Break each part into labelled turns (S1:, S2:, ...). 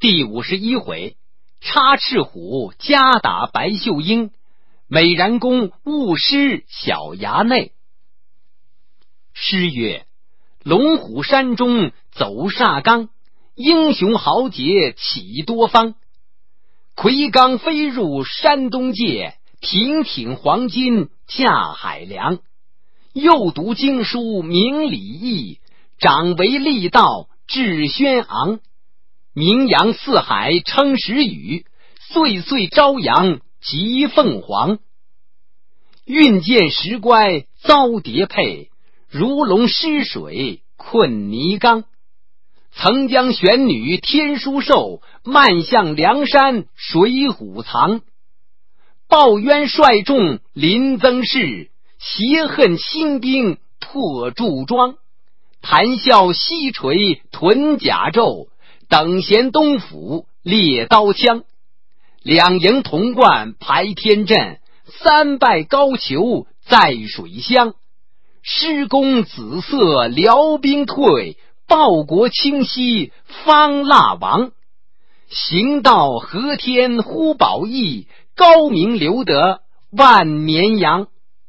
S1: 第51回，插翅虎夹打白秀英，美髯公误失小衙内。诗曰：龙虎山中走煞刚，英雄豪杰起多方。魁罡飞入山东界，挺挺黄金架海梁。又读经书明礼义，长为力道志轩昂。名扬四海称时雨，岁岁朝阳及凤凰。运剑石乖遭蝶配，如龙失水困泥缸。曾将玄女天书授，漫向梁山水浒藏。报冤率众临曾氏，挟恨兴兵破祝庄。谈笑西垂屯甲胄，等闲东府猎刀枪。两营同贯排天阵，三拜高俅在水乡。施公紫色辽兵退，报国清溪方腊王。行道和天呼保义，高明留得万年阳。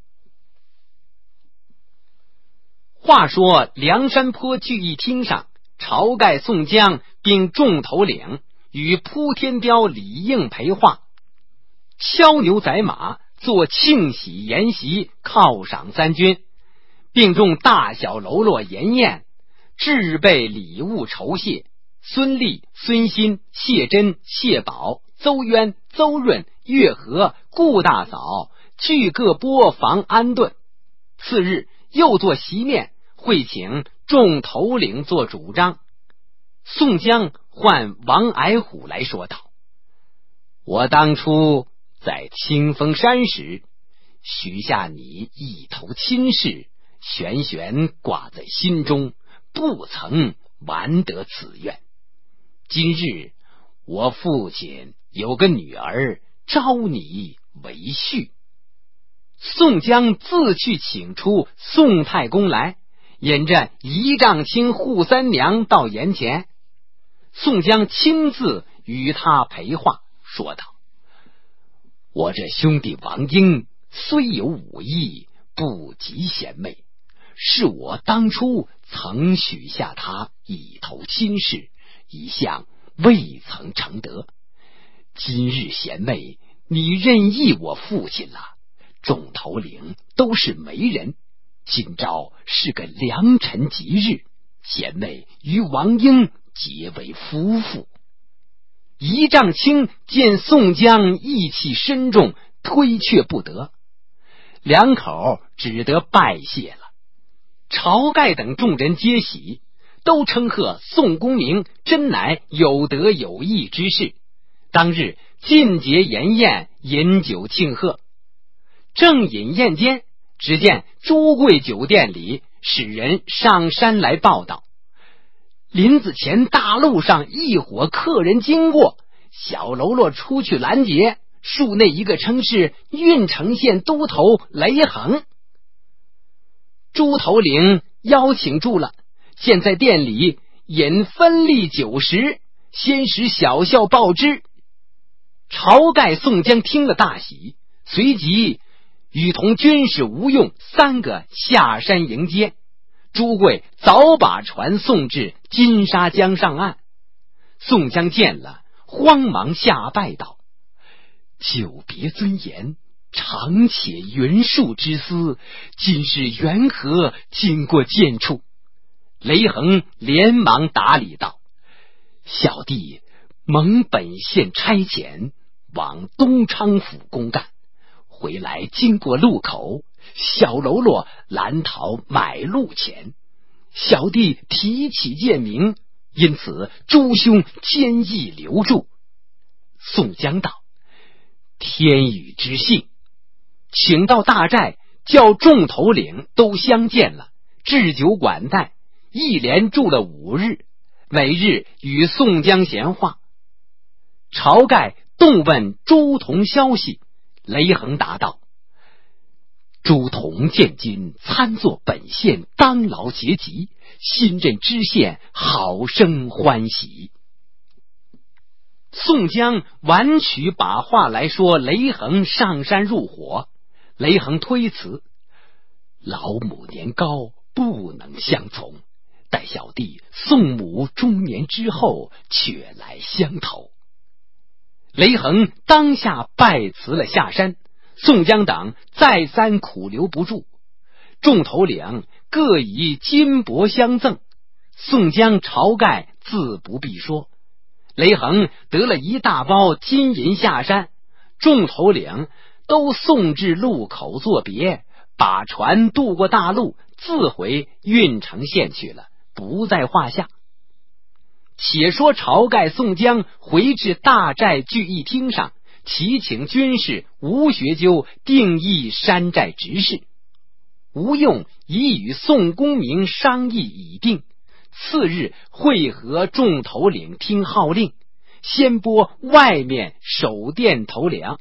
S1: 话说梁山坡聚义厅上，晁盖、宋江并众头领与扑天雕李应陪话，敲牛宰马，做庆喜筵席，犒赏三军，并众大小喽啰筵宴，置备礼物酬谢。孙立、孙新、谢珍、谢宝、邹渊、邹润、岳和、顾大嫂俱各拨房安顿。次日又做席面，会请众头领做主张。宋江唤王矮虎来说道：我当初在清风山时，许下你一头亲事，悬悬挂在心中，不曾完得此愿。今日我父亲有个女儿，招你为婿。宋江自去请出宋太公来，引着仪仗卿扈三娘到檐前。宋江亲自与他陪话，说道：我这兄弟王英虽有武艺，不及贤妹，是我当初曾许下他一头亲事，一向未曾成得。今日贤妹你任意我父亲了，众头领都是媒人，今朝是个良辰吉日，贤妹与王英结为夫妇。仪仗卿见宋江义气深重，推却不得，两口只得拜谢了。晁盖等众人皆喜，都称贺宋公明真乃有德有义之士。当日尽结筵宴，饮酒庆贺。正饮宴间，只见朱贵酒店里使人上山来报道，林子前大路上一伙客人经过，小喽啰出去拦截，树内一个称是郓城县都头雷横。朱头领邀请住了，现在店里饮分例酒食，先使小校报之。晁盖、宋江听了大喜，随即与同军士吴用三个下山迎接。朱贵早把船送至金沙江上岸。宋江见了，慌忙下拜道：久别尊严，常且云树之思，今日缘何经过见处？雷横连忙打礼道：小弟蒙本县差遣，往东昌府公干，回来经过路口，小喽啰拦讨买路钱，小弟提起贱名，因此诸兄坚毅留住。宋江道：天宇之幸，请到大寨，叫众头领都相见了，置酒管待，一连住了5日，每日与宋江闲话。晁盖动问朱仝消息，雷横答道：朱仝见今参作本县当劳节级，新任知县，好生欢喜。 宋江婉曲把话来说雷横上山入伙，雷横推辞：老母年高，不能相从，待小弟宋母中年之后，却来相投。雷横当下拜辞了下山，宋江等再三苦留不住，众头领各以金帛相赠，宋江、晁盖自不必说。雷横得了一大包金银下山，众头领都送至路口作别，把船渡过大路，自回郓城县去了，不在话下。且说晁盖、宋江回至大寨聚义厅上，齐请军士吴学究定议山寨执事。吴用已与宋公明商议已定，次日会合众头领听号令，先拨外面守殿头领。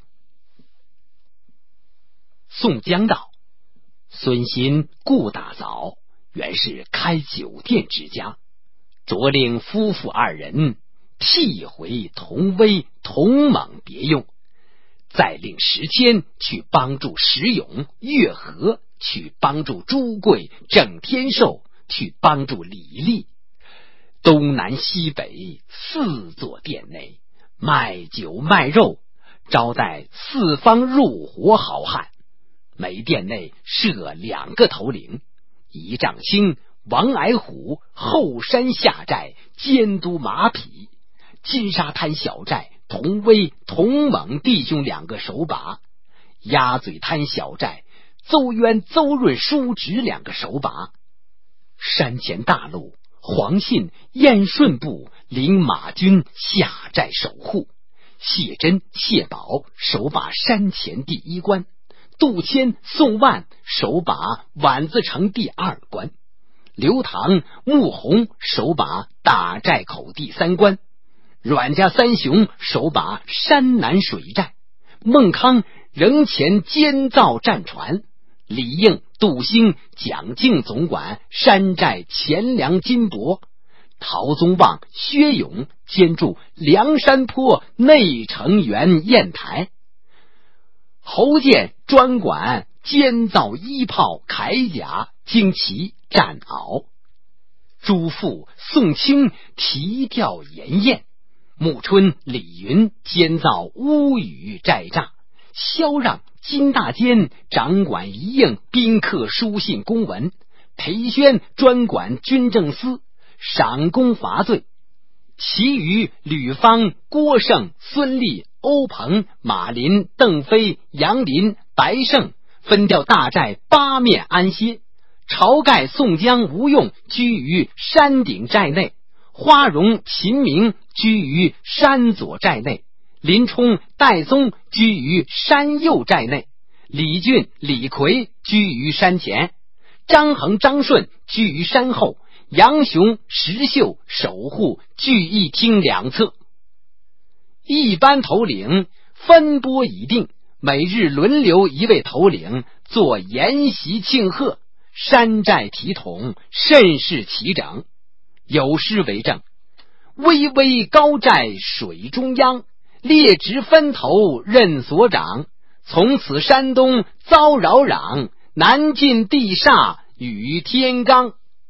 S1: 宋江道：孙新顾大嫂原是开酒店之家，着令夫妇二人替回同威、同猛别用，再令石谦去帮助石勇、岳和，去帮助朱贵、郑天寿，去帮助李立，东南西北4座店内卖酒卖肉，招待四方入伙好汉。每店内设2个头领，一丈青、王矮虎后山下寨监督马匹，金沙滩小寨同威、同猛弟兄2个手把，鸭嘴滩小寨邹渊、邹润叔侄2个手把。山前大路黄信、燕顺部领马军下寨守护，谢珍、谢宝手把山前第1关，杜迁、宋万手把宛子城第2关，刘唐、穆弘手把大寨口第3关，阮家三雄手把山南水寨，孟康仍前监造战船，李应、杜兴、蒋敬总管山寨钱粮金帛，陶宗旺、薛勇监驻梁山坡内城垣砚台，侯健专管监造衣炮、铠甲、旌旗、战袄，朱富、宋清提调盐砚，穆春、李云监造屋宇寨栅，萧让、金大坚掌管一应宾客书信公文，裴宣专管军政司，赏功罚罪。其余吕方、郭盛、孙立、欧鹏、马林、邓飞、杨林、白胜分调大寨8面安歇，晁盖、宋江、吴用居于山顶寨内，花荣、秦明居于山左寨内，林冲、戴宗居于山右寨内，李俊、李逵居于山前，张衡、张顺居于山后，杨雄、石秀守护聚义厅2侧。一般头领分拨已定，每日轮流1位头领做筵席庆贺，山寨体统，甚是齐整。有诗为证：巍巍高寨水中央，列职分头任所长，从此山东遭扰攘，南进地煞与天罡。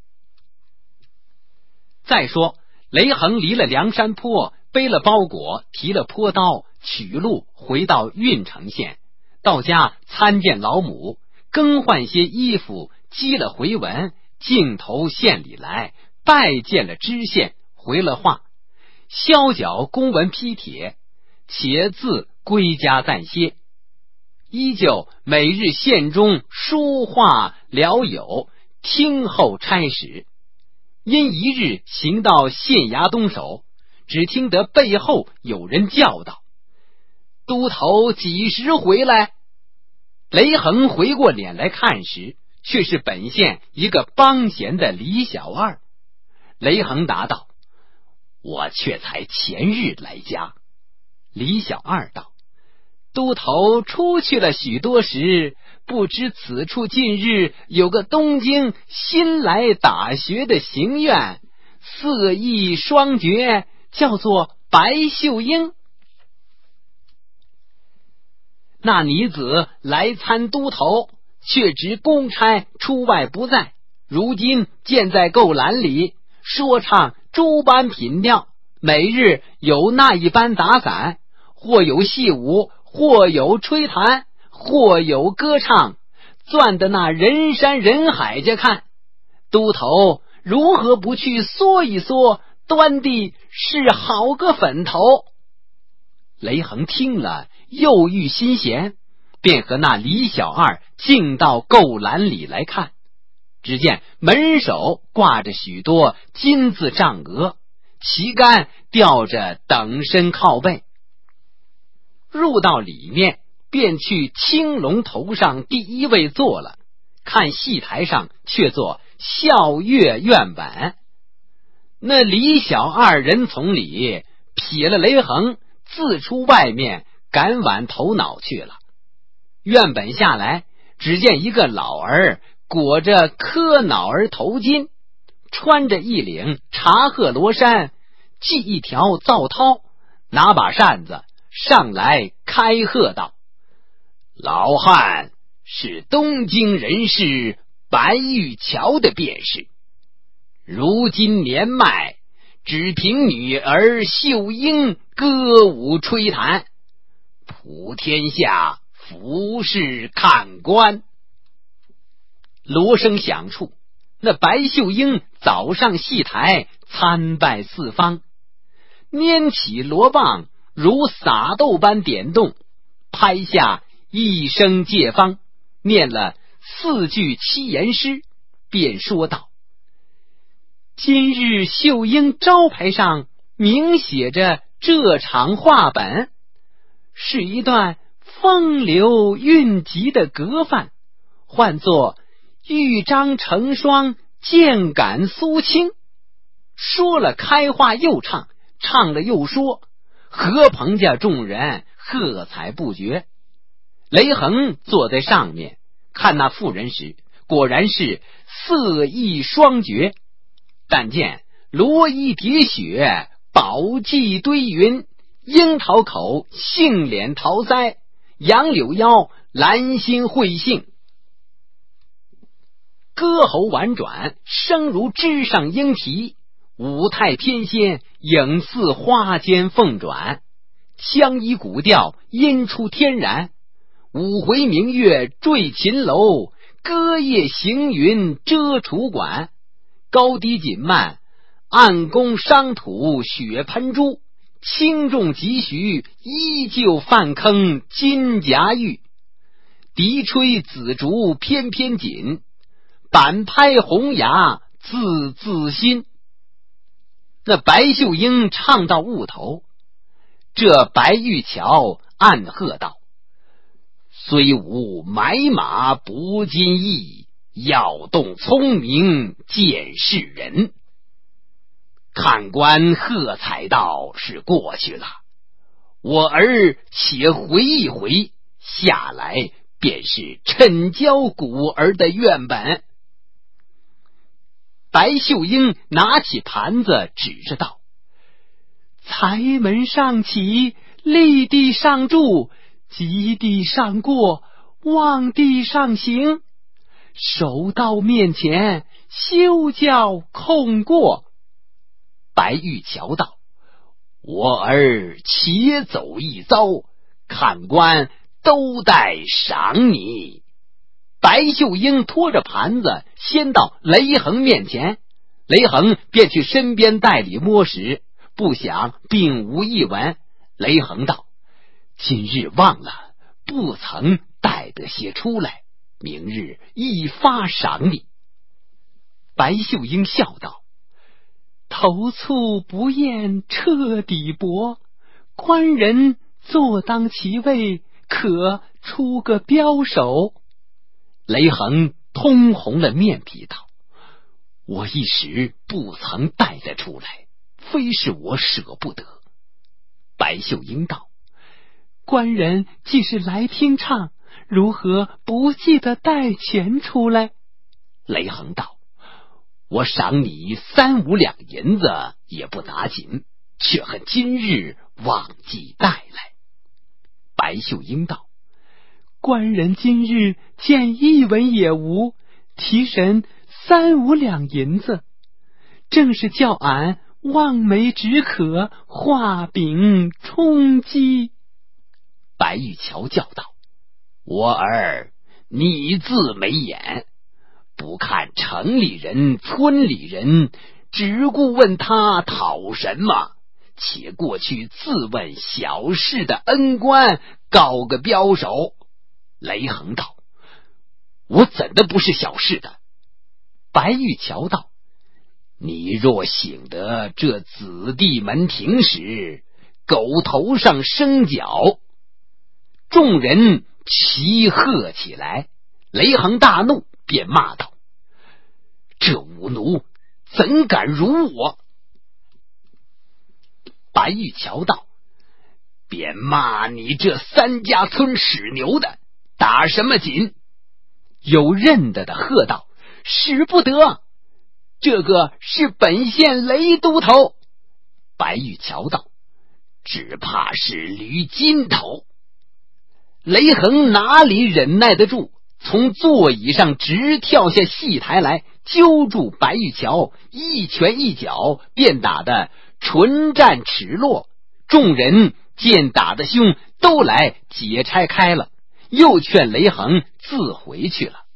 S1: 再说雷横离了梁山坡，背了包裹，提了坡刀，取路回到郓城县，到家参见老母，更换些衣服，积了回文，径投县里来拜见了知县，回了话，削缴公文批帖，且自归家暂歇。依旧每日县中书画聊友，听候差使。因一日行到县衙东首，只听得背后有人叫道：都头几时回来？雷横回过脸来看时，却是本县一个帮闲的李小二。雷横答道：我却才前日来家。李小二道：都头出去了许多时，不知此处近日有个东京新来打学的行院，色艺双绝，叫做白秀英。那女子来参都头，却知公差出外不在，如今见在购栏里，说唱诸般品调，每日有那一般打散，或有戏舞，或有吹弹，或有歌唱，攥得那人山人海家看。都头如何不去缩一缩，端地是好个粉头？雷横听了，又遇心弦，便和那李小二进到购栏里来看。只见门首挂着许多金字帐额，旗杆吊着等身靠背。入到里面，便去青龙头上第一位坐了，看戏台上却坐笑月院本。那李小二人从里痞了雷横，自出外面赶挽头脑去了。院本下来，只见一个老儿裹着磕脑儿头巾，穿着一领茶褐罗衫，系一条皂绦，拿把扇子上来开喝道：老汉是东京人士白玉桥的便是，如今年迈，只凭女儿秀英歌舞吹弹，普天下服侍看官。锣声响处，那白秀英早上戏台参拜四方，拈起锣棒如撒豆般点动，拍下一声借方，念了4句七言诗，便说道：今日秀英招牌上明写着这场话本，是一段风流韵集的格范，唤作玉章成双，渐感苏青。说了开话又唱，唱了又说，何棚家众人喝彩不绝。雷横坐在上面看那妇人时，果然是色艺双绝，但见罗衣叠雪，宝髻堆云，樱桃口，杏脸桃腮，杨柳腰，兰心会杏，歌喉婉转，声如枝上莺啼，舞态翩跹，影似花间凤转，腔衣古调，音出天然，五回明月坠秦楼，歌夜行云遮楚馆，高低紧慢，暗宫商土雪喷珠，轻重急徐，依旧泛坑金夹玉，笛吹紫竹翩翩紧，板拍红牙字字新。那白秀英唱到悟头，这白玉桥暗喝道：虽无买马不经意，要动聪明见世人。看官喝彩道是过去了，我儿且回一回，下来便是趁教古儿的院本。白秀英拿起盘子指着道：财门上起，立地上柱，极地上过，望地上行，手到面前，休教空过。白玉桥道：我儿且走一遭，看官都待赏你。白秀英拖着盘子先到雷横面前，雷横便去身边袋里摸时，不想并无一文。雷横道：今日忘了，不曾带得些出来，明日一发赏你。白秀英笑道：头粗不厌彻底薄，官人坐当其位，可出个标手。雷横通红了面皮道：我一时不曾带得出来，非是我舍不得。白秀英道：官人既是来听唱，如何不记得带钱出来？雷横道：我赏你3-5两银子也不打紧， 却恨今日忘记带来。白秀英道：
S2: 官人今日见一文也无，提神3、5两银子，正是叫俺望梅止渴，画饼充饥。
S1: 白玉桥叫道：我儿，你自没眼，不看城里人村里人，只顾问他讨什么，且过去自问小事的恩官，告个标手。雷横道：我怎的不是小事的？白玉桥道：你若醒得这子弟门庭时，狗头上生角。众人齐喝起来。雷横大怒，便骂道：这忤奴怎敢辱我？白玉桥道：便骂你这3家村使牛的，打什么紧？有认得的喝道：使不得，这个是本县雷都头。白玉桥道：只怕是驴金头。雷横哪里忍耐得住，从座椅上直跳下戏台来，揪住白玉桥，一拳一脚，便打得唇战齿落。众人见打得凶，都来解拆开了，又劝雷横自回去了。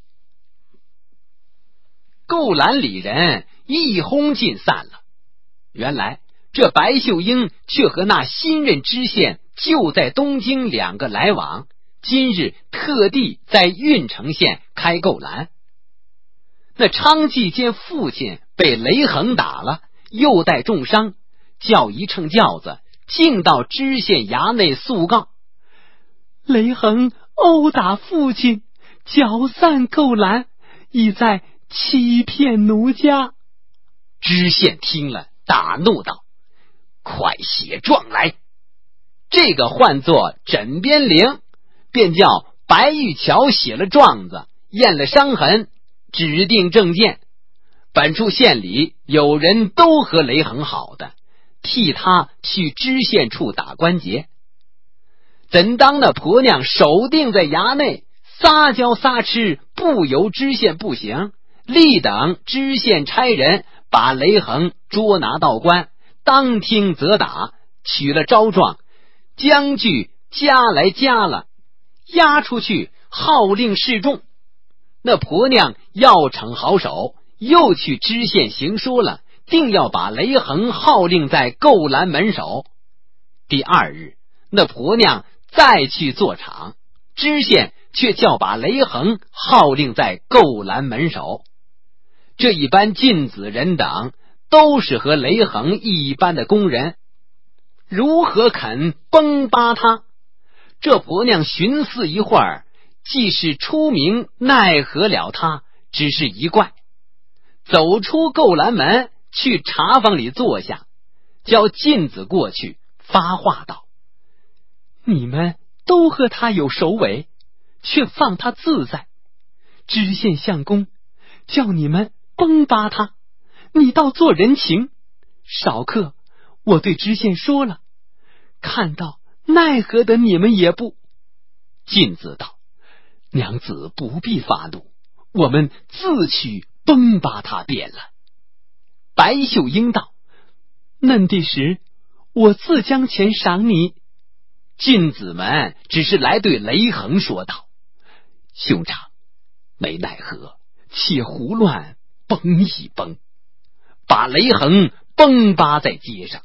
S1: 购篮里人一哄尽散了。原来这白秀英却和那新任知县就在东京2个来往，今日特地在郓城县开购篮。那昌济见父亲被雷横打了，又带重伤，叫一乘轿子径到知县衙内诉告，
S2: 雷横殴打父亲，搅散购篮，意在欺骗奴家。
S1: 知县听了，大怒道：快写状来。这个唤作枕边铃，便叫白玉桥写了状子，验了伤痕，指定证件。本处县里有人都和雷横好的，替他去知县处打关节。怎当那婆娘守定在衙内，撒娇撒痴，不由知县不行，立等知县差人把雷横捉拿到官，当听责打，取了招状，将具加来加了，押出去号令示众。那婆娘要惩好手，又去知县行说了，定要把雷横号令在购篮门首。第2日，那婆娘再去做场，知县却叫把雷横号令在购篮门首。这一般禁子人等都是和雷横一般的工人，如何肯崩巴他？这婆娘寻思一会儿，既是出名，奈何了他，只是一怪。走出购篮门，去茶房里坐下，叫禁子过去发话道：你们都和他有首尾，却放他自在。知县相公叫你们崩巴他，你倒做人情。少客我对知县说了，看到奈何得你们也不。 禁子道：娘子不必发怒，我们自去崩巴他便了。白秀英道：
S2: 嫩地时我自将钱赏你。
S1: 禁子们只是来对雷横说道：兄长，没奈何，且胡乱崩一崩，把雷横崩巴在街上。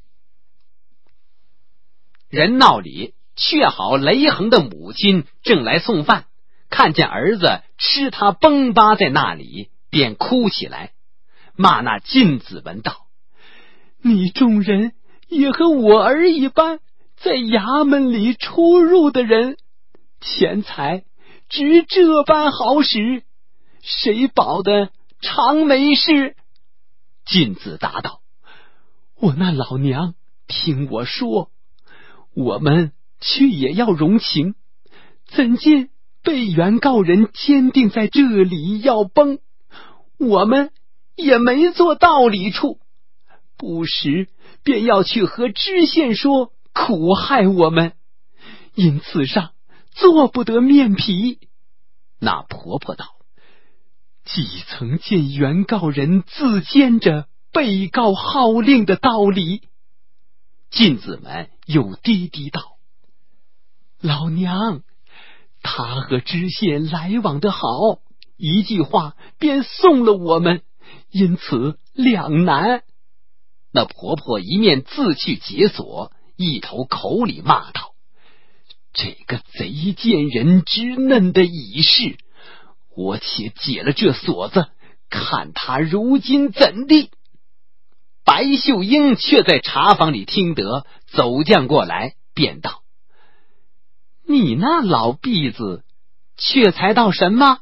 S1: 人闹里却好雷横的母亲正来送饭，看见儿子吃他崩巴在那里，便哭起来，骂那禁子们道：
S2: 你众人也和我儿一般，在衙门里出入的人，钱财只这般好使，谁保的常没事？
S1: 禁子答道：
S2: 我那老娘听我说，我们却也要容情，怎见被原告人坚定在这里要崩，我们也没做道理处，不时便要去和知县说苦害我们，因此上做不得面皮。
S1: 那婆婆道：
S2: 既曾见原告人自坚着被告号令的道理。
S1: 进子们又低低道：
S2: 老娘，他和知县来往的好，一句话便送了我们，因此两难。
S1: 那婆婆一面自去解锁，一头口里骂道：
S2: 这个贼贱人之嫩的蚁士，我且解了这锁子，看他如今怎地。
S1: 白秀英却在茶房里听得，走将过来，便道：
S2: 你那老婢子却才道什么？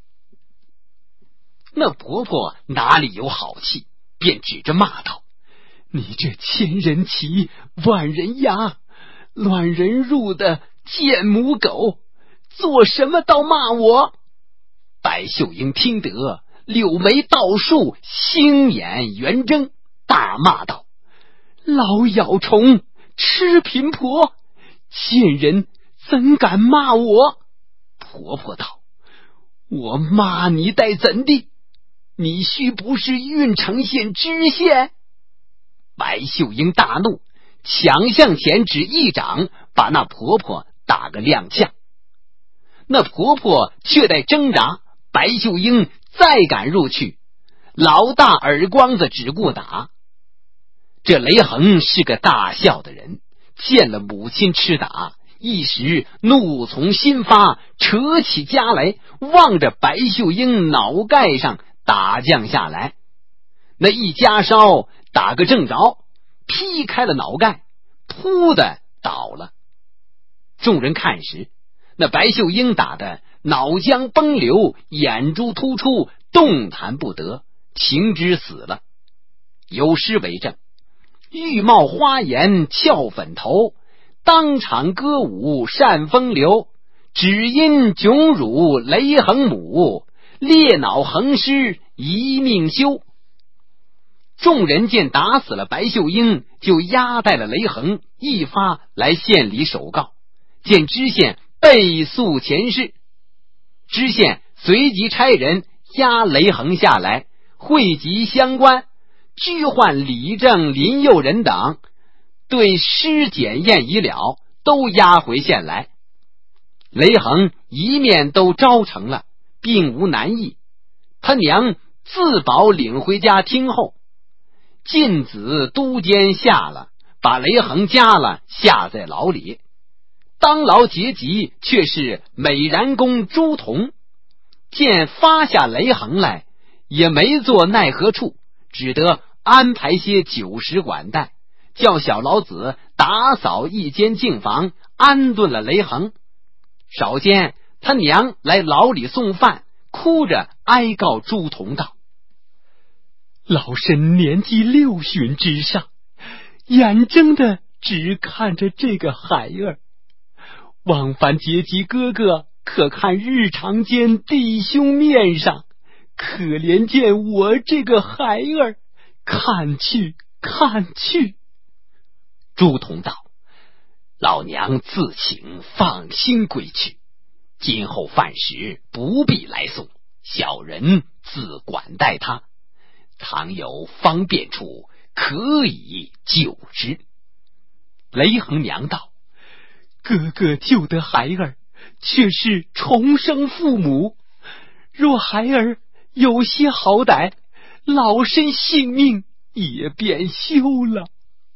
S1: 那婆婆哪里有好气，便指着骂道：
S2: 你这千人骑万人压，乱人入的贱母狗，做什么倒骂我？
S1: 白秀英听得，柳眉倒竖，星眼圆睁，大骂道：
S2: 老咬虫，吃贫婆，贱人怎敢骂我？
S1: 婆婆道：
S2: 我骂你待怎地？你须不是郓城县知县？
S1: 白秀英大怒，抢向前指一掌，把那婆婆打个踉跄。那婆婆却待挣扎，白秀英再敢入去，老大耳光子只顾打。这雷横是个大孝的人，见了母亲吃打，一时怒从心发，扯起家来，望着白秀英脑盖上打将下来。那一夹梢打个正着，劈开了脑盖，噗的倒了。众人看时，那白秀英打的脑浆崩流，眼珠突出，动弹不得，情之死了。有诗为证：玉帽花颜翘粉头，当场歌舞扇风流，只因窘辱雷横母，裂脑横尸一命休。众人见打死了白秀英，就押带了雷横，一发来县里首告，见知县备诉前事。知县随即差人押雷横下来，汇集乡官，拘唤李正、林佑仁等，对尸检验已了，都押回县来。雷横一面都招成了，并无难意。他娘自保领回家听候。晋子都监下了，把雷横夹了，下在牢里。当牢结集却是美髯公朱仝，见发下雷横来，也没做奈何处，只得安排些酒食管待，叫小老子打扫一间净房，安顿了雷横。少间他娘来牢里送饭，哭着哀告朱仝道：
S2: 老身年纪60之上，眼睁的只看着这个孩儿，往返阶级哥哥可看日常间弟兄面上，可怜见我这个孩儿，看去看去。
S1: 朱仝道：老娘自请放心归去，今后饭食不必来送，小人自管待他，倘有方便处，可以救之。雷横娘道：
S2: 哥哥救得孩儿，却是重生父母，若孩儿有些好歹，老身性命也便休了。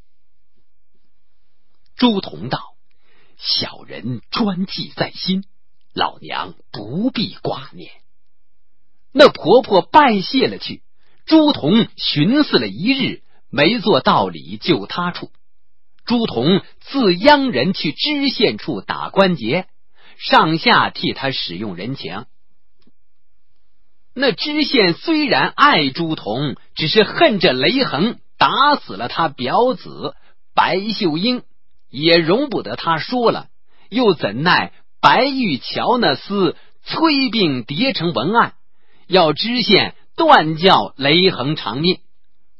S1: 朱仝道：小人专记在心，老娘不必挂念。那婆婆拜谢了去。朱仝寻思了一日，没做道理救他处。朱仝自央人去知县处打关节，上下替他使用人情。那知县虽然爱朱仝，只是恨着雷横打死了他表子白秀英，也容不得他说了，又怎奈白玉桥那厮催并叠成文案，要知县断叫雷横偿命，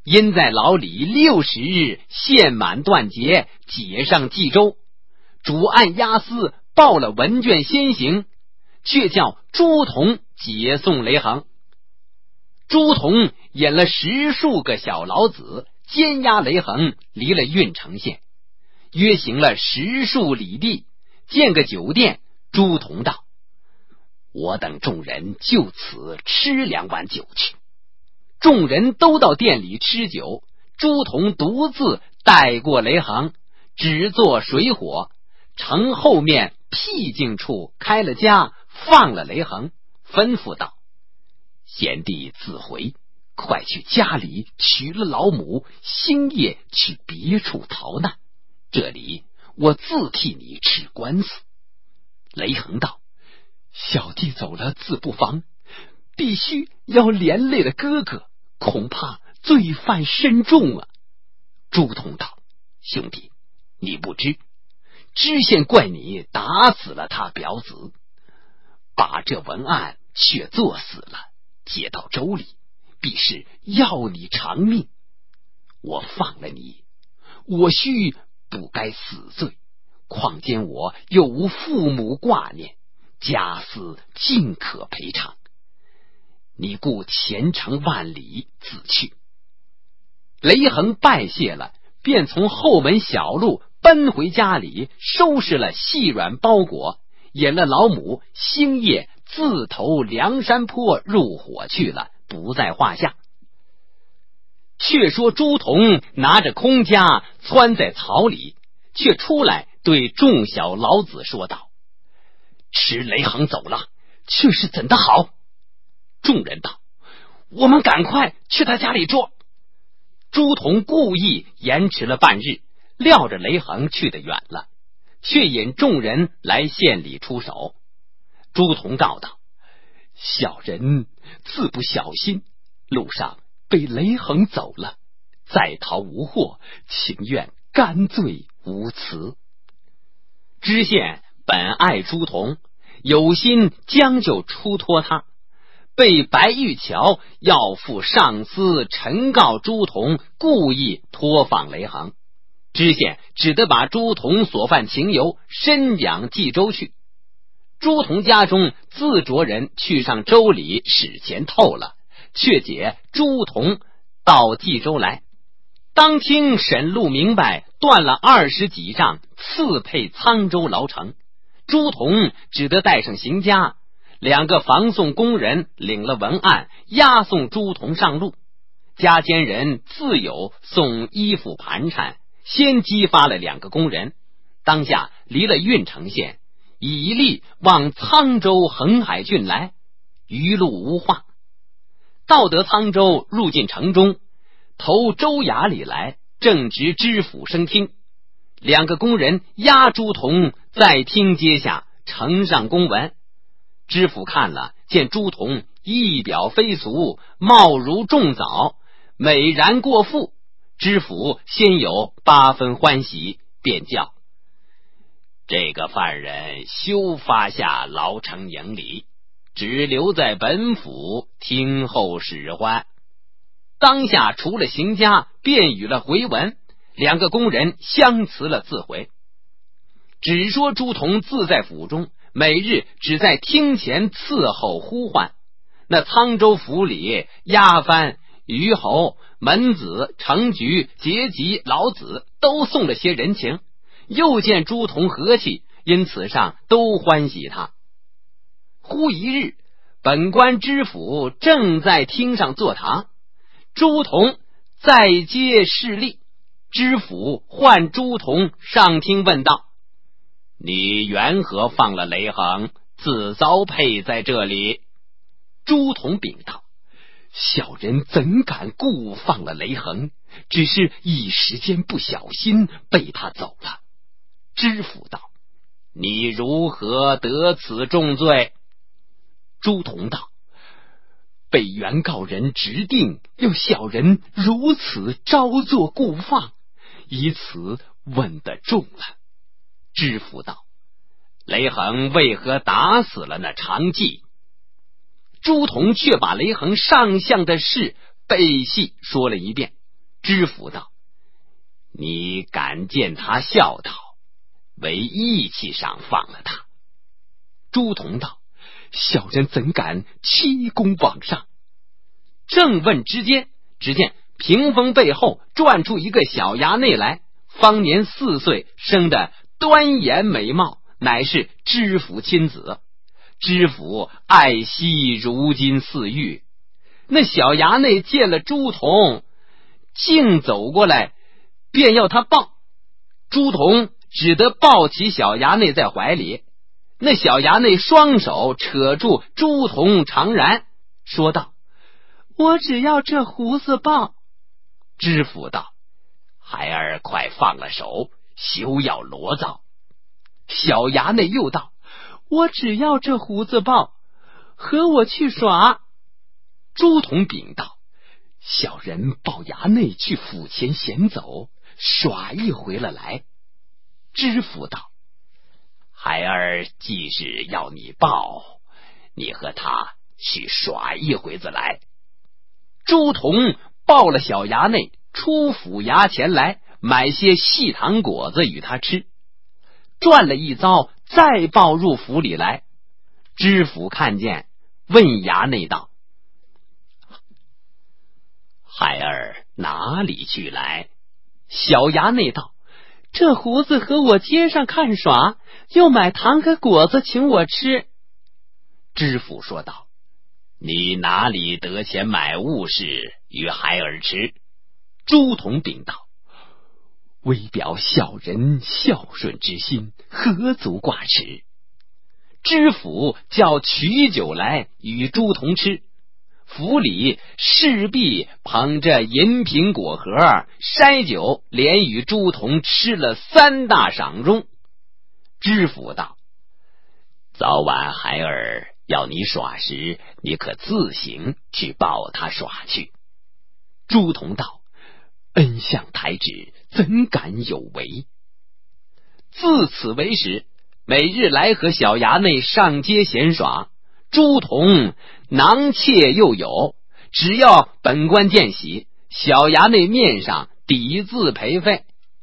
S1: 因在牢里60日，限满断节，解上冀州。主按押司报了文卷先行，却叫朱仝解送雷横。朱仝引了10数个小老子，监押雷横，离了郓城县，约行了10数里地，建个酒店。朱仝道：我等众人就此吃2碗酒去。众人都到店里吃酒，朱仝独自带过雷横，只做水火，城后面僻静处开了家，放了雷横，吩咐道：贤弟自回，快去家里娶了老母，星夜去别处逃难，这里我自替你吃官司。雷横道：小弟走了自不防，必须要连累了哥哥，恐怕罪犯深重啊。朱仝道：兄弟，你不知，知县怪你打死了他表子，把这文案却作死了，接到州里，必是要你偿命。我放了你，我须不该死罪，况兼我又无父母挂念，家私尽可赔偿。你故前程万里，自去。雷横拜谢了，便从后门小路奔回家里，收拾了细软包裹，引了老母，星夜自投梁山坡入伙去了，不在话下。却说朱仝拿着空家窜在草里，却出来对众小老子说道：吃雷横走了，却是怎的好？众人道：我们赶快去他家里捉。朱仝故意延迟了半日，料着雷横去得远了，却引众人来县里出手。朱仝告道：小人自不小心，路上被雷横走了，再逃无祸，情愿甘罪无辞。知县本爱朱仝，有心将就出脱他，被白玉桥要赴上司陈告朱仝故意托放雷横，知县只得把朱仝所犯情由申养冀州去。朱仝家中自着人去上州里使钱透了，却解朱仝到冀州来。当听审录明白，断了20几丈，赐配沧州牢城。朱仝只得带上行家，2个防送工人领了文案，押送朱仝上路。家监人自有送衣服盘缠，先激发了2个工人，当下离了郓城县，以力往沧州横海郡来，余路无话。到得沧州，入进城中，投州衙里来，正值知府升听。2个工人押朱仝在厅阶下呈上公文。知府看了，见朱仝仪表非俗，貌如重枣，美然过富。知府先有8分欢喜，便叫这个犯人休发下牢城营里，只留在本府听候使唤。当下除了行家，便与了回文，2个工人相辞了自回。只说朱仝自在府中，每日只在厅前伺候呼唤。那沧州府里押番、虞侯、门子、程局、节级、老子都送了些人情，又见朱仝和气，因此上都欢喜他。忽一日，本官知府正在厅上坐堂，朱仝在街侍立，知府唤朱仝上厅问道：你缘何放了雷横，自遭配在这里？朱仝禀道：小人怎敢故放了雷横，只是一时间不小心被他走了。知府道：你如何得此重罪？朱仝道：被原告人指定要小人如此招作故放，以此问得重了。知府道：雷横为何打死了那常记？朱仝却把雷横上相的事背细说了一遍。 知府道：你敢见他孝道，为义气上放了他。朱仝道：小人怎敢欺公罔上。正问之间，只见屏风背后转出一个小衙内来，方年4岁，生得端严美貌，乃是知府亲子。知府爱惜如金似玉。那小衙内见了朱仝，径走过来，便要他抱。朱仝只得抱起小衙内在怀里。那小衙内双手扯住朱仝长髯，说道：我只要这胡子抱。知府道：孩儿快放了手，休要罗造。小衙内又道：我只要这胡子抱，和我去耍。朱仝禀道：小人抱衙内去府前闲走，耍一回了来。知府道：孩儿既是要你抱，你和他去耍一回子来。朱仝抱了小衙内出府衙前来，买些细糖果子与他吃，转了一遭，再抱入府里来。知府看见，问衙内道：孩儿哪里去来？小衙内道：这胡子和我街上看耍，又买糖和果子请我吃。知府说道：你哪里得钱买物事与孩儿吃？朱仝禀道：为表小人孝顺之心，何足挂齿。知府叫取酒来与朱仝吃。府里侍婢捧着银苹果盒筛酒，连与朱仝吃了3大晌钟。知府道：早晚孩儿要你耍时，你可自行去抱他耍去。朱仝道：恩相台旨，怎敢有违？自此为始，每日来和小衙内上街闲耍。朱仝囊怯又有，只要本官见喜，小衙内面上抵字赔费。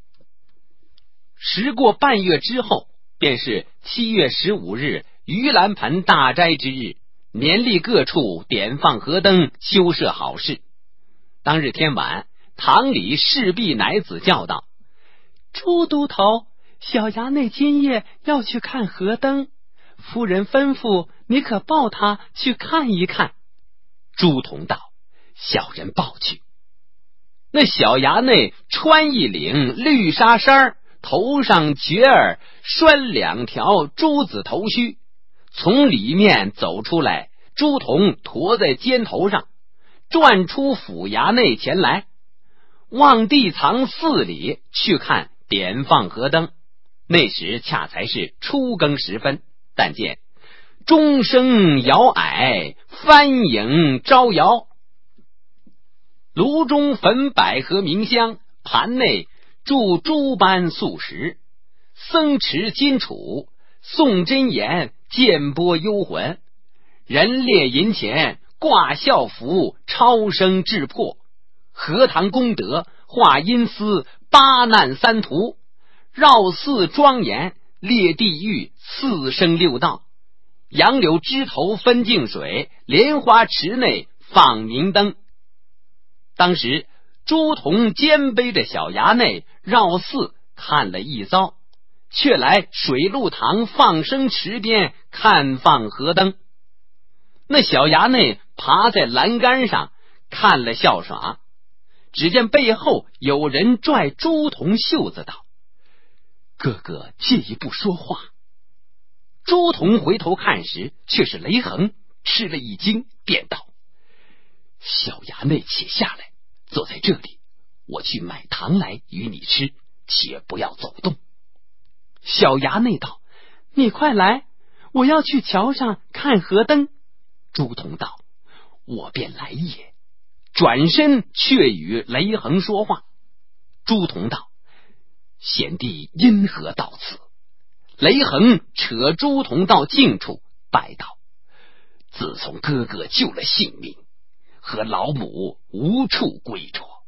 S1: 时过半月之后，便是7月15日盂兰盆大斋之日，年历各处点放河灯，修设好事。当日天晚，堂里侍婢乃子叫道：朱都头，小衙内今夜要去看河灯，夫人吩咐你可抱他去看一看。朱仝道：小人抱去。那小衙内穿一领绿纱衫，头上角儿拴2条珠子头须，从里面走出来，朱仝驮在肩头上，转出府衙内前来，往地藏4里去看点放河灯。那时恰才是初更时分，但见钟声摇霭，帆影招摇，炉中焚百合明香，盘内铸诸般素食，僧持金杵，诵真言，剑拨幽魂，人列银钱，挂孝符，超生质魄，荷塘功德，化阴司8难3途，绕寺庄严，列地狱4生6道，杨柳枝头分净水，莲花池内放明灯。当时朱仝肩背着小衙内绕寺看了一遭，却来水陆堂放生池边看放河灯。那小衙内爬在栏杆上看了笑耍，只见背后有人拽朱仝袖子道：哥哥借一步说话。朱仝回头看时，却是雷横，吃了一惊，便道：小衙内且下来，坐在这里，我去买糖来与你吃，且不要走动。小衙内道：你快来，我要去桥上看河灯。朱仝道：我便来也。转身却与雷横说话。朱仝道：贤弟因何到此？雷横扯朱仝到近处，拜道：自从哥哥救了性命，和老母无处归着，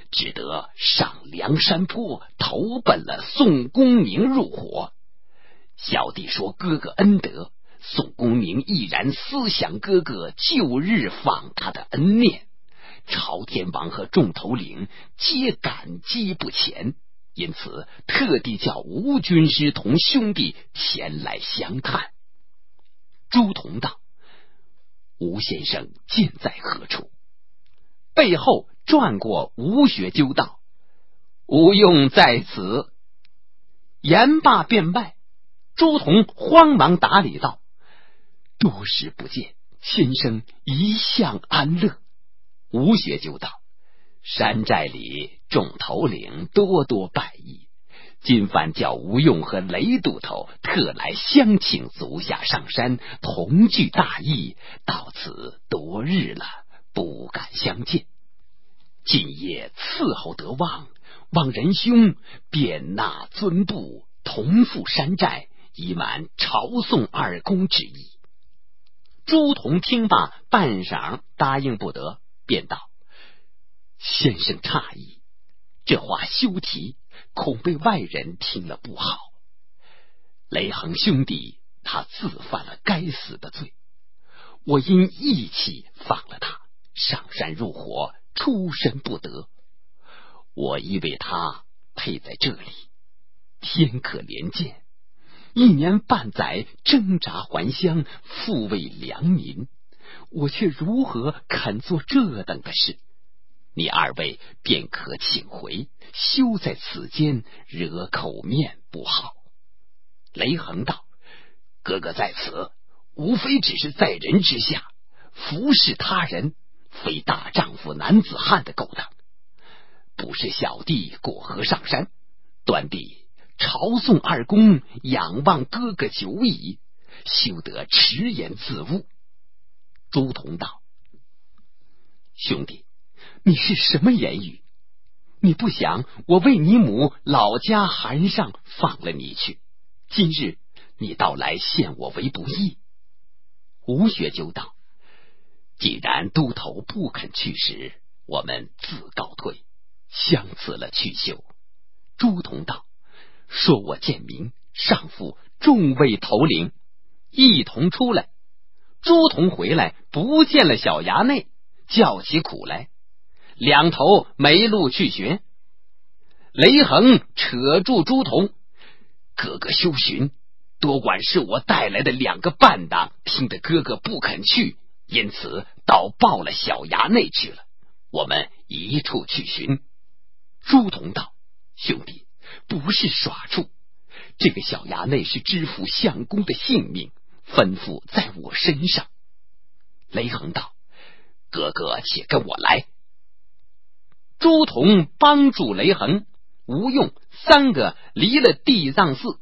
S3: 只得上梁山坡，投奔了宋公明入伙。小弟说哥哥恩德，宋公明毅然思想哥哥旧日访他的恩念，朝天王和众头领皆感激不浅，因此特地叫吴军师同兄弟前来相探。朱仝道：吴先生现在何处？背后转过吴学究道：吴用在此。言罢便拜。朱仝慌忙打礼道：多时不见，先生一向安乐。吴学究道：山寨里众头领多多拜谒，今番叫吴用和雷都头特来相请足下上山，同聚大义，到此多日了，不敢相见。今夜伺候得望，望仁兄便纳尊部，同赴山寨，以满朝宋二公之意。朱仝听罢，半晌答应不得，便道：先生诧异，这话休提，恐被外人听了不好。雷横兄弟他自犯了该死的罪，我因义气放了他，上山入伙，出身不得。我以为他配在这里，天可怜见，1年半载挣扎还乡，复为良民，我却如何肯做这等的事？你二位便可请回，休在此间惹口面不好。雷横道：哥哥在此，无非只是在人之下，服侍他人，非大丈夫男子汉的勾当。不是小弟过河上山，端地朝宋二公仰望哥哥久矣，休得迟言自误。朱仝道：兄弟，你是什么言语？你不想我为你母老家韩上放了你去，今日你倒来陷我为不义。吴学究道：既然都头不肯去时，我们自告退，相辞了去休。朱仝道：说我见明，上父众位头领一同出来。朱仝回来不见了小衙内，叫起苦来，两头没路去寻。雷横扯住朱仝：哥哥休寻，多管是我带来的2个伴当，听得哥哥不肯去，因此倒报了小衙内去了，我们一处去寻。朱仝道：兄弟，不是耍处，这个小衙内是知府相公的性命，吩咐在我身上。雷横道：哥哥且跟我来。朱仝帮助雷横、吴用3个离了地藏寺，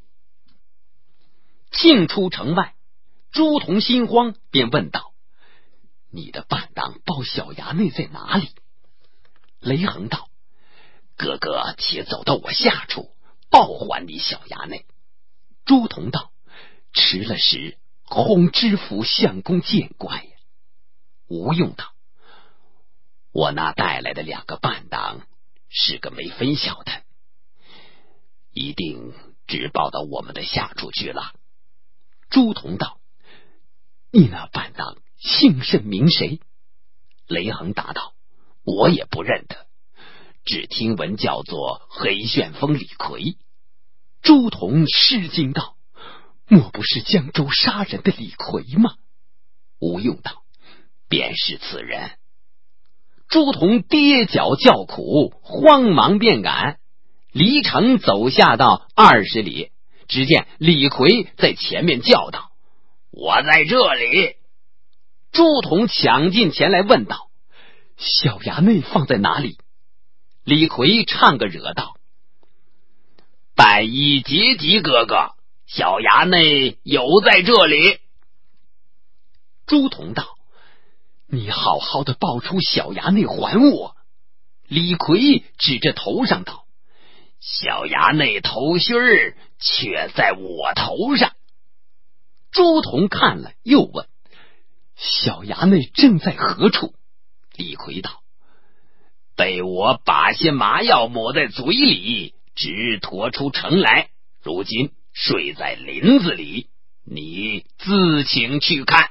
S3: 径出城外。朱仝心慌，便问道：你的伴当报小衙内在哪里？雷横道：哥哥且走到我下处，报还你小衙内。朱仝道：迟了时，恐知府相公见怪呀。吴用道：我那带来的2个伴当是个没分晓的，一定只报到我们的下处去了。朱仝道：你那伴当姓甚名谁？雷横答道：我也不认得，只听闻叫做黑旋风李逵。朱仝吃惊道：莫不是江州杀人的李逵吗？吴用道：便是此人。朱仝跌脚叫苦，慌忙便赶，离城走下到20里，只见李逵在前面叫道：我在这里。朱仝抢进前来问道：小衙内放在哪里？李逵唱个惹道：拜一节吉哥哥，小衙内有在这里。朱仝道：你好好的报出小衙内还我。李逵指着头上道：小衙内头须儿却在我头上。朱仝看了，又问：小衙内正在何处？李逵道： 被我把些麻药抹在嘴里，直拖出城来，如今睡在林子里，你自请去看。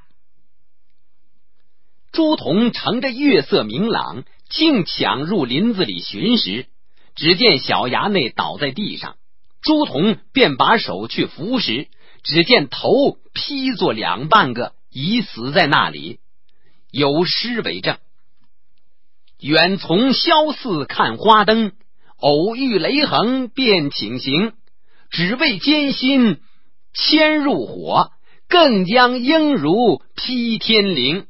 S1: 朱仝乘着月色明朗，竟抢入林子里寻时，只见小衙内倒在地上，朱仝便把手去扶时，只见头劈作两半个，已死在那里。有诗为证：远从萧寺看花灯，偶遇雷横便请行，只为艰辛迁入伙，更将应如劈天灵。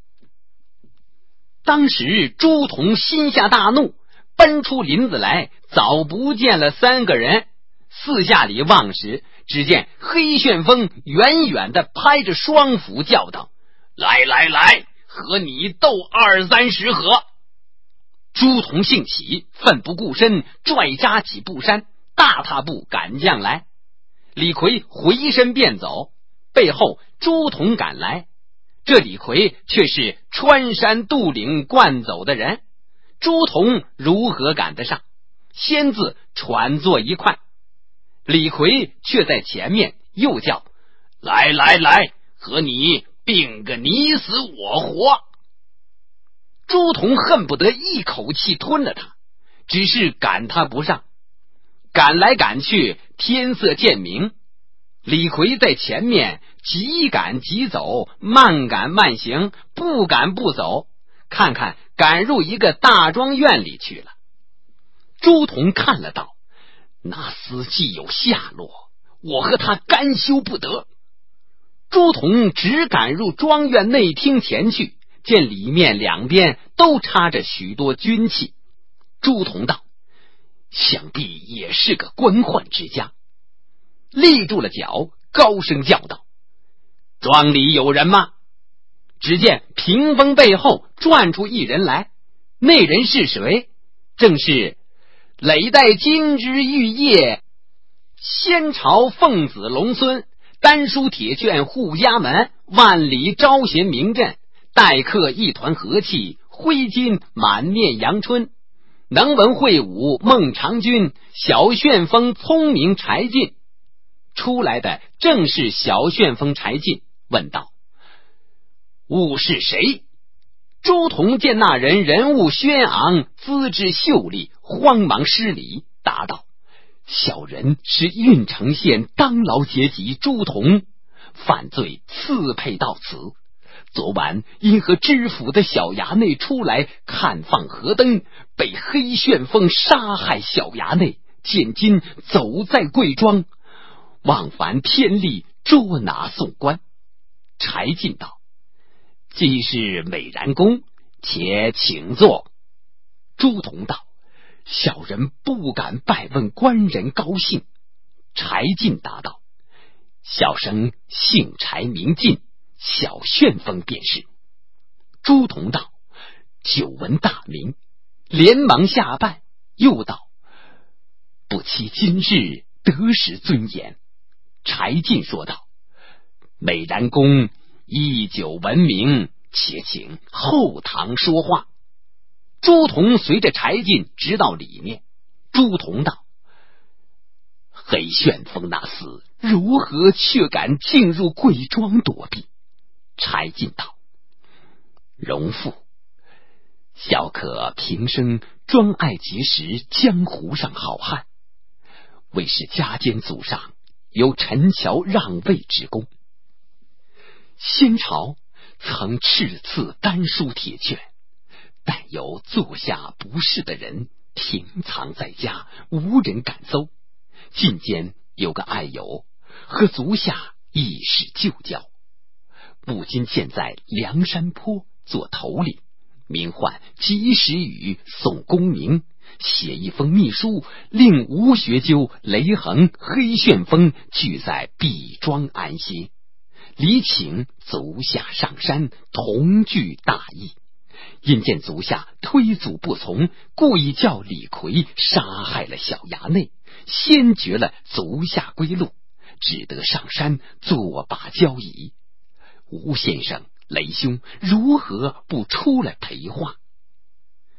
S1: 当时朱仝心下大怒，奔出林子来，早不见了3个人。四下里望时，只见黑旋风远远地拍着双斧叫道：来来来，和你斗20-30合。朱仝兴起，奋不顾身，拽扎起布衫，大踏步赶将来。李逵回身便走，背后朱仝赶来。这李逵却是穿山渡岭惯走的人，朱仝如何赶得上？先自喘作一块。李逵却在前面又叫：来来来，和你并个你死我活。朱仝恨不得一口气吞了他，只是赶他不上。赶来赶去，天色渐明，李逵在前面急赶急走，慢赶慢行，不赶不走，看看赶入一个大庄院里去了。朱仝看了道：那厮既有下落，我和他干休不得。朱仝只赶入庄院内厅前去，见里面两边都插着许多军器。朱仝道：想必也是个官宦之家。立住了脚，高声叫道：庄里有人吗？只见屏风背后转出一人来，那人是谁？正是累代金枝玉叶，先朝奉子龙孙，丹书铁券护家门，万里招贤名震，待客一团和气，挥金满面阳春，能文会武孟尝君，小旋风聪明柴进。出来的正是小旋风柴进，问道：吾是谁？朱仝见那人人物轩昂，资质秀丽，慌忙施礼，答道：小人是郓城县当劳节级朱仝，犯罪刺配到此。昨晚因和知府的小衙内出来看放河灯，被黑旋风杀害小衙内，现今走在贵庄，望凡天力捉拿送官。柴进道：既是美髯公，且请坐。朱仝道：小人不敢拜问官人高姓。柴进答道：小生姓柴名进，小旋风便是。朱仝道：久闻大名。连忙下拜，又道：不期今日得使尊严。柴进说道：美髯公一久闻名，且请后堂说话。朱仝随着柴进直到里面。朱仝道：黑旋风那厮如何却敢进入贵庄躲避？柴进道：荣父，小可平生专爱结识江湖上好汉，为是家间祖上有陈桥让位之功。先朝曾敕赐丹书铁券，但有坐下不是的人停藏在家，无人敢搜。近间有个爱友和足下亦是旧交，母今现在梁山坡做头领，名唤及时雨宋公明，写一封密书，令吴学究、雷横、黑旋风聚在毕庄安歇，礼请足下上山同聚大义。因见足下推阻不从，故意叫李逵杀害了小衙内，先绝了足下归路，只得上山作罢交椅。吴先生、雷兄如何不出来陪话？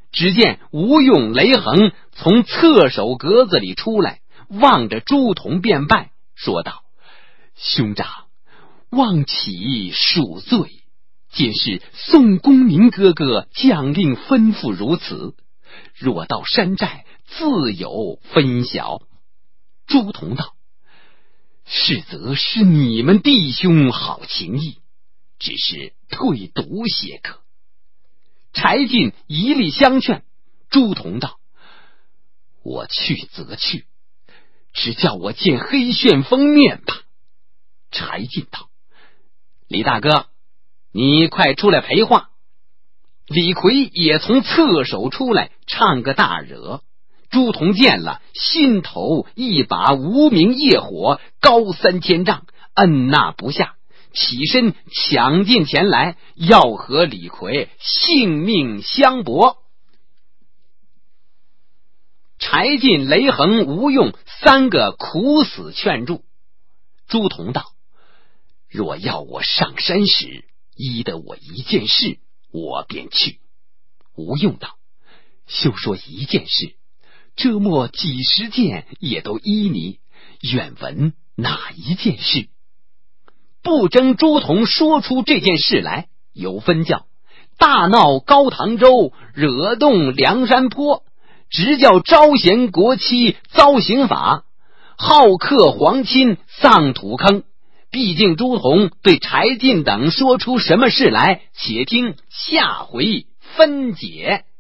S1: 只见吴用、雷横从侧手格子里出来，望着朱仝便拜，说道：兄长，望起恕罪，皆是宋公明哥哥将令吩咐如此，若到山寨，自有分晓。朱仝道：是则是你们弟兄好情谊，只是退毒些可。柴进一力相劝，朱仝道：我去则去，只叫我见黑旋风面吧。柴进道：李大哥，你快出来陪话。李逵也从侧手出来，唱个大惹。朱仝见了，心头一把无名业火，高3000丈，按捺不下，起身抢进前来，要和李逵性命相搏。柴进、雷横、吴用3个苦死劝住。朱仝道：若要我上山时，依得我一件事，我便去。吴用道：休说一件事，这么几十件也都依你，愿闻哪一件事？不争朱仝说出这件事来，有分教：大闹高唐州，惹动梁山坡，直叫招贤国戚遭刑法，好客皇亲丧土坑。毕竟朱仝对柴进等说出什么事来，且听下回分解。